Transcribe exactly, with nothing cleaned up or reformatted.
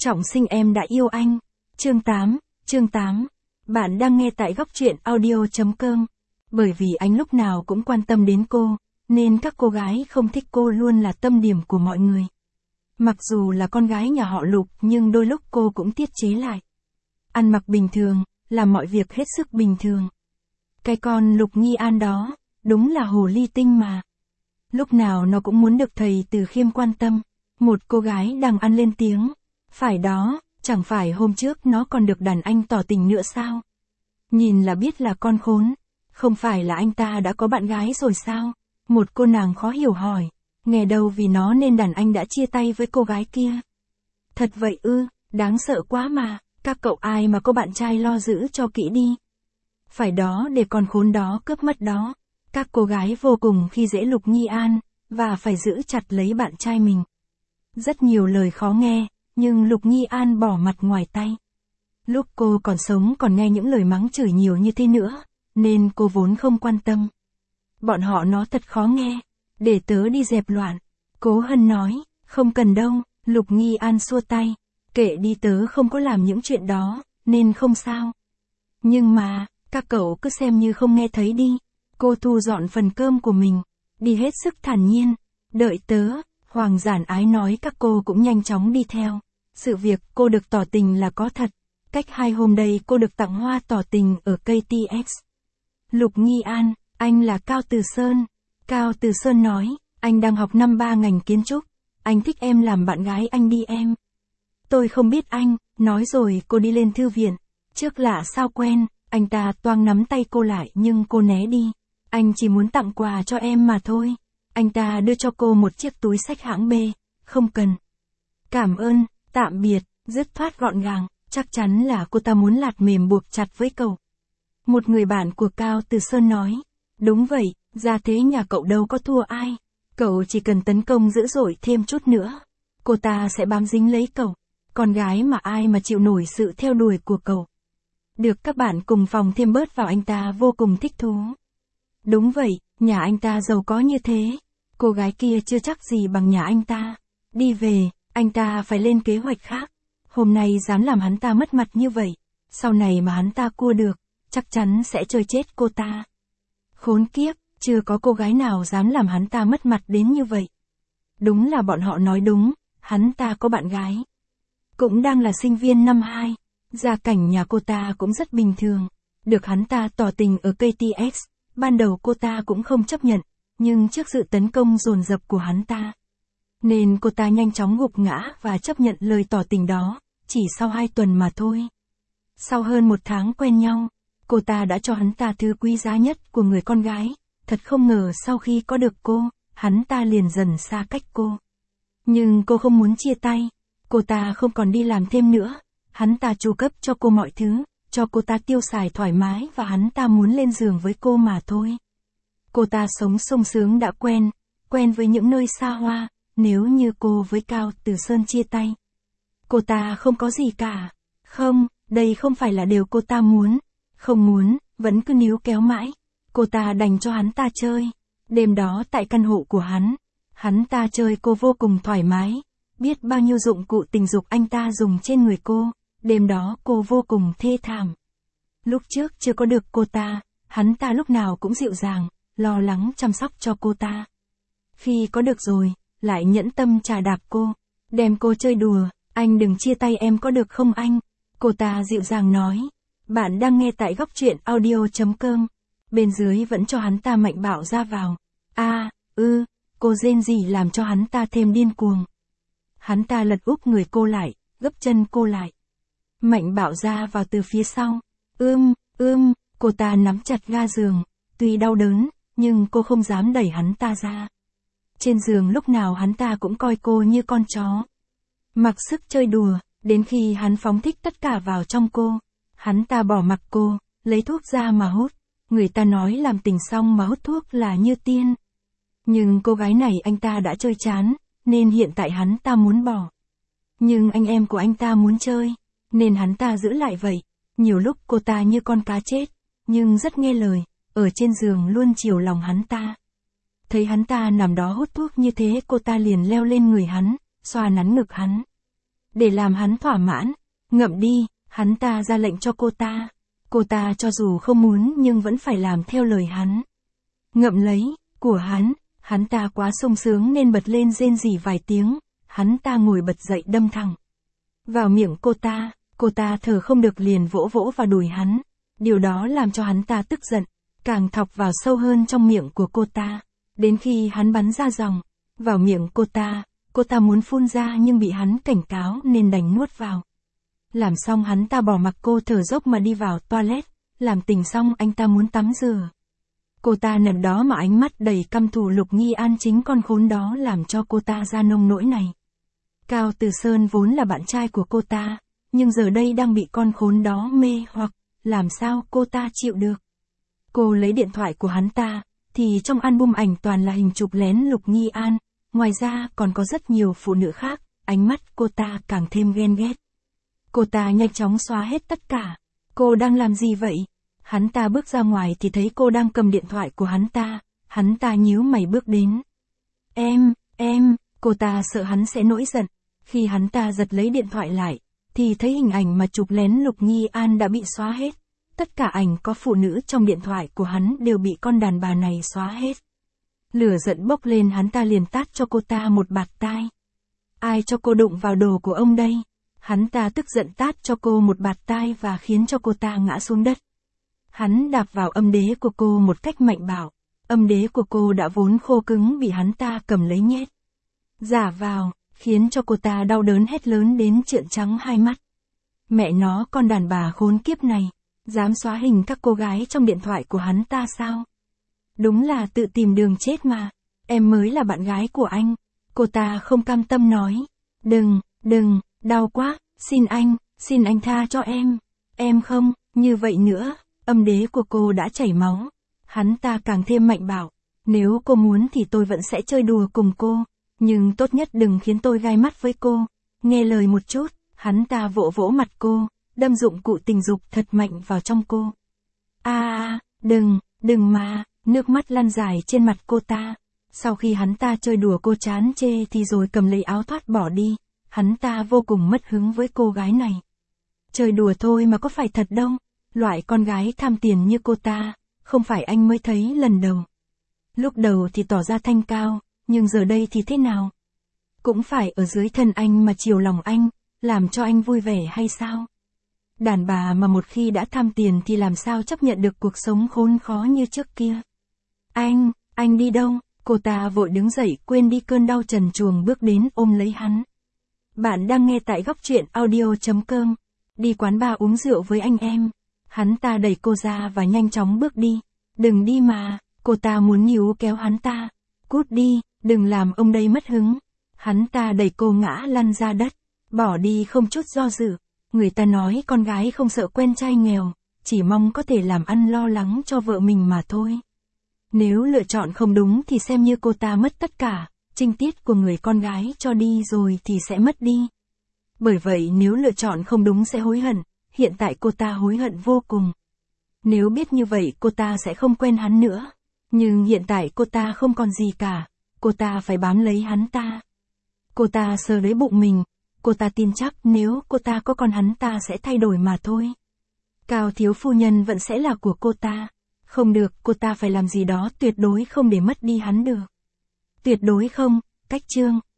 Trọng sinh em đã yêu anh. Chương tám, chương tám. Bạn đang nghe tại góc truyện audio chấm com. Bởi vì anh lúc nào cũng quan tâm đến cô, nên các cô gái không thích cô luôn là tâm điểm của mọi người. Mặc dù là con gái nhà họ Lục nhưng đôi lúc cô cũng tiết chế lại. Ăn mặc bình thường, làm mọi việc hết sức bình thường. Cái con Lục Nghi An đó, đúng là hồ ly tinh mà. Lúc nào nó cũng muốn được thầy Từ Khiêm quan tâm. Một cô gái đang ăn lên tiếng. Phải đó, chẳng phải hôm trước nó còn được đàn anh tỏ tình nữa sao? Nhìn là biết là con khốn. Không phải là anh ta đã có bạn gái rồi sao? Một cô nàng khó hiểu hỏi. Nghe đâu vì nó nên đàn anh đã chia tay với cô gái kia. Thật vậy ư, đáng sợ quá mà. Các cậu ai mà có bạn trai lo giữ cho kỹ đi. Phải đó, để con khốn đó cướp mất đó. Các cô gái vô cùng khi dễ Lục Nghi An, và phải giữ chặt lấy bạn trai mình. Rất nhiều lời khó nghe, nhưng Lục Nghi An bỏ mặt ngoài tay. Lúc cô còn sống còn nghe những lời mắng chửi nhiều như thế nữa, nên cô vốn không quan tâm. Bọn họ nó thật khó nghe, để tớ đi dẹp loạn. Cố Hân nói, không cần đâu. Lục Nghi An xua tay, kệ đi, tớ không có làm những chuyện đó, nên không sao. Nhưng mà, các cậu cứ xem như không nghe thấy đi. Cô thu dọn phần cơm của mình, đi hết sức thản nhiên. Đợi tớ. Hoàng Giản Ái nói các cô cũng nhanh chóng đi theo. Sự việc cô được tỏ tình là có thật. Cách hai hôm đây cô được tặng hoa tỏ tình ở ca tê ích. Lục Nghi An, anh là Cao Từ Sơn. Cao Từ Sơn nói, anh đang học năm ba ngành kiến trúc. Anh thích em làm bạn gái anh đi em. Tôi không biết anh, nói rồi cô đi lên thư viện. Trước lạ sao quen, anh ta toang nắm tay cô lại nhưng cô né đi. Anh chỉ muốn tặng quà cho em mà thôi. Anh ta đưa cho cô một chiếc túi xách hãng B. Không cần. Cảm ơn, tạm biệt, dứt khoát gọn gàng, chắc chắn là cô ta muốn lạt mềm buộc chặt với cậu. Một người bạn của Cao Từ Sơn nói, đúng vậy, ra thế nhà cậu đâu có thua ai. Cậu chỉ cần tấn công dữ dội thêm chút nữa. Cô ta sẽ bám dính lấy cậu. Con gái mà ai mà chịu nổi sự theo đuổi của cậu. Được các bạn cùng phòng thêm bớt vào anh ta vô cùng thích thú. Đúng vậy, nhà anh ta giàu có như thế. Cô gái kia chưa chắc gì bằng nhà anh ta. Đi về, anh ta phải lên kế hoạch khác. Hôm nay dám làm hắn ta mất mặt như vậy. Sau này mà hắn ta cua được, chắc chắn sẽ chơi chết cô ta. Khốn kiếp, chưa có cô gái nào dám làm hắn ta mất mặt đến như vậy. Đúng là bọn họ nói đúng, hắn ta có bạn gái. Cũng đang là sinh viên năm hai. Gia cảnh nhà cô ta cũng rất bình thường. Được hắn ta tỏ tình ở ca tê ích. Ban đầu cô ta cũng không chấp nhận, nhưng trước sự tấn công dồn dập của hắn ta, nên cô ta nhanh chóng gục ngã và chấp nhận lời tỏ tình đó, chỉ sau hai tuần mà thôi. Sau hơn một tháng quen nhau, cô ta đã cho hắn ta thứ quý giá nhất của người con gái. Thật không ngờ sau khi có được cô, hắn ta liền dần xa cách cô. Nhưng cô không muốn chia tay, cô ta không còn đi làm thêm nữa. Hắn ta chu cấp cho cô mọi thứ, cho cô ta tiêu xài thoải mái và hắn ta muốn lên giường với cô mà thôi. Cô ta sống sung sướng đã quen, quen với những nơi xa hoa. Nếu như cô với Cao Từ Sơn chia tay, cô ta không có gì cả. Không, đây không phải là điều cô ta muốn. Không muốn, vẫn cứ níu kéo mãi. Cô ta đành cho hắn ta chơi. Đêm đó tại căn hộ của hắn, hắn ta chơi cô vô cùng thoải mái. Biết bao nhiêu dụng cụ tình dục anh ta dùng trên người cô. Đêm đó cô vô cùng thê thảm. Lúc trước chưa có được cô ta, hắn ta lúc nào cũng dịu dàng, lo lắng chăm sóc cho cô ta. Khi có được rồi, lại nhẫn tâm chà đạp cô, đem cô chơi đùa. Anh đừng chia tay em có được không anh? Cô ta dịu dàng nói. Bạn đang nghe tại góc truyện audio chấm com. Bên dưới vẫn cho hắn ta mạnh bạo ra vào. A, ư, cô rên rỉ làm cho hắn ta thêm điên cuồng. Hắn ta lật úp người cô lại, gấp chân cô lại. Mạnh bạo ra vào từ phía sau. Ưm, ưm, cô ta nắm chặt ga giường. Tuy đau đớn, nhưng cô không dám đẩy hắn ta ra. Trên giường lúc nào hắn ta cũng coi cô như con chó. Mặc sức chơi đùa, đến khi hắn phóng thích tất cả vào trong cô. Hắn ta bỏ mặc cô, lấy thuốc ra mà hút. Người ta nói làm tình xong mà hút thuốc là như tiên. Nhưng cô gái này anh ta đã chơi chán, nên hiện tại hắn ta muốn bỏ. Nhưng anh em của anh ta muốn chơi, nên hắn ta giữ lại vậy. Nhiều lúc cô ta như con cá chết, nhưng rất nghe lời, ở trên giường luôn chiều lòng hắn ta. Thấy hắn ta nằm đó hút thuốc như thế, cô ta liền leo lên người hắn, xoa nắn ngực hắn. Để làm hắn thỏa mãn, ngậm đi, hắn ta ra lệnh cho cô ta. Cô ta cho dù không muốn nhưng vẫn phải làm theo lời hắn. Ngậm lấy, của hắn, hắn ta quá sung sướng nên bật lên rên rỉ vài tiếng, hắn ta ngồi bật dậy đâm thẳng vào miệng cô ta, cô ta thở không được liền vỗ vỗ vào đùi hắn. Điều đó làm cho hắn ta tức giận, càng thọc vào sâu hơn trong miệng của cô ta, đến khi hắn bắn ra dòng vào miệng cô ta, cô ta muốn phun ra nhưng bị hắn cảnh cáo nên đành nuốt vào. Làm xong hắn ta bỏ mặc cô thở dốc mà đi vào toilet, làm tình xong anh ta muốn tắm rửa. Cô ta nằm đó mà ánh mắt đầy căm thù Lục Nghi An chính con khốn đó làm cho cô ta ra nông nỗi này. Cao Từ Sơn vốn là bạn trai của cô ta, nhưng giờ đây đang bị con khốn đó mê hoặc, làm sao cô ta chịu được. Cô lấy điện thoại của hắn ta, thì trong album ảnh toàn là hình chụp lén Lục Nghi An, ngoài ra còn có rất nhiều phụ nữ khác, ánh mắt cô ta càng thêm ghen ghét. Cô ta nhanh chóng xóa hết tất cả. Cô đang làm gì vậy? Hắn ta bước ra ngoài thì thấy cô đang cầm điện thoại của hắn ta, hắn ta nhíu mày bước đến. Em, em, cô ta sợ hắn sẽ nổi giận. Khi hắn ta giật lấy điện thoại lại, thì thấy hình ảnh mà chụp lén Lục Nghi An đã bị xóa hết. Tất cả ảnh có phụ nữ trong điện thoại của hắn đều bị con đàn bà này xóa hết. Lửa giận bốc lên hắn ta liền tát cho cô ta một bạt tai. Ai cho cô đụng vào đồ của ông đây? Hắn ta tức giận tát cho cô một bạt tai và khiến cho cô ta ngã xuống đất. Hắn đạp vào âm đế của cô một cách mạnh bạo. Âm đế của cô đã vốn khô cứng bị hắn ta cầm lấy nhét giả vào, khiến cho cô ta đau đớn hét lớn đến trợn trắng hai mắt. Mẹ nó, con đàn bà khốn kiếp này, dám xóa hình các cô gái trong điện thoại của hắn ta sao? Đúng là tự tìm đường chết mà. Em mới là bạn gái của anh. Cô ta không cam tâm nói. Đừng, đừng, đau quá, xin anh, xin anh tha cho em. Em không, như vậy nữa. Âm đế của cô đã chảy máu. Hắn ta càng thêm mạnh bạo. Nếu cô muốn thì tôi vẫn sẽ chơi đùa cùng cô. Nhưng tốt nhất đừng khiến tôi gai mắt với cô. Nghe lời một chút. Hắn ta vỗ vỗ mặt cô, đâm dụng cụ tình dục thật mạnh vào trong cô. A à, đừng, đừng mà, nước mắt lăn dài trên mặt cô ta. Sau khi hắn ta chơi đùa cô chán chê thì rồi cầm lấy áo thoát bỏ đi. Hắn ta vô cùng mất hứng với cô gái này. Chơi đùa thôi mà có phải thật đâu. Loại con gái tham tiền như cô ta, không phải anh mới thấy lần đầu. Lúc đầu thì tỏ ra thanh cao, nhưng giờ đây thì thế nào? Cũng phải ở dưới thân anh mà chiều lòng anh, làm cho anh vui vẻ hay sao? Đàn bà mà một khi đã tham tiền thì làm sao chấp nhận được cuộc sống khốn khó như trước kia? Anh, anh đi đâu? Cô ta vội đứng dậy quên đi cơn đau trần truồng bước đến ôm lấy hắn. Bạn đang nghe tại góc truyện audio chấm com. Đi quán bar uống rượu với anh em. Hắn ta đẩy cô ra và nhanh chóng bước đi. Đừng đi mà, cô ta muốn níu kéo hắn ta. Cút đi, đừng làm ông đây mất hứng. Hắn ta đẩy cô ngã lăn ra đất. Bỏ đi không chút do dự. Người ta nói con gái không sợ quen trai nghèo, chỉ mong có thể làm ăn lo lắng cho vợ mình mà thôi. Nếu lựa chọn không đúng thì xem như cô ta mất tất cả, trinh tiết của người con gái cho đi rồi thì sẽ mất đi. Bởi vậy nếu lựa chọn không đúng sẽ hối hận, hiện tại cô ta hối hận vô cùng. Nếu biết như vậy cô ta sẽ không quen hắn nữa. Nhưng hiện tại cô ta không còn gì cả, cô ta phải bám lấy hắn ta. Cô ta sờ lấy bụng mình. Cô ta tin chắc nếu cô ta có con hắn ta sẽ thay đổi mà thôi. Cao thiếu phu nhân vẫn sẽ là của cô ta. Không được, cô ta phải làm gì đó tuyệt đối không để mất đi hắn được. Tuyệt đối không, cách chương.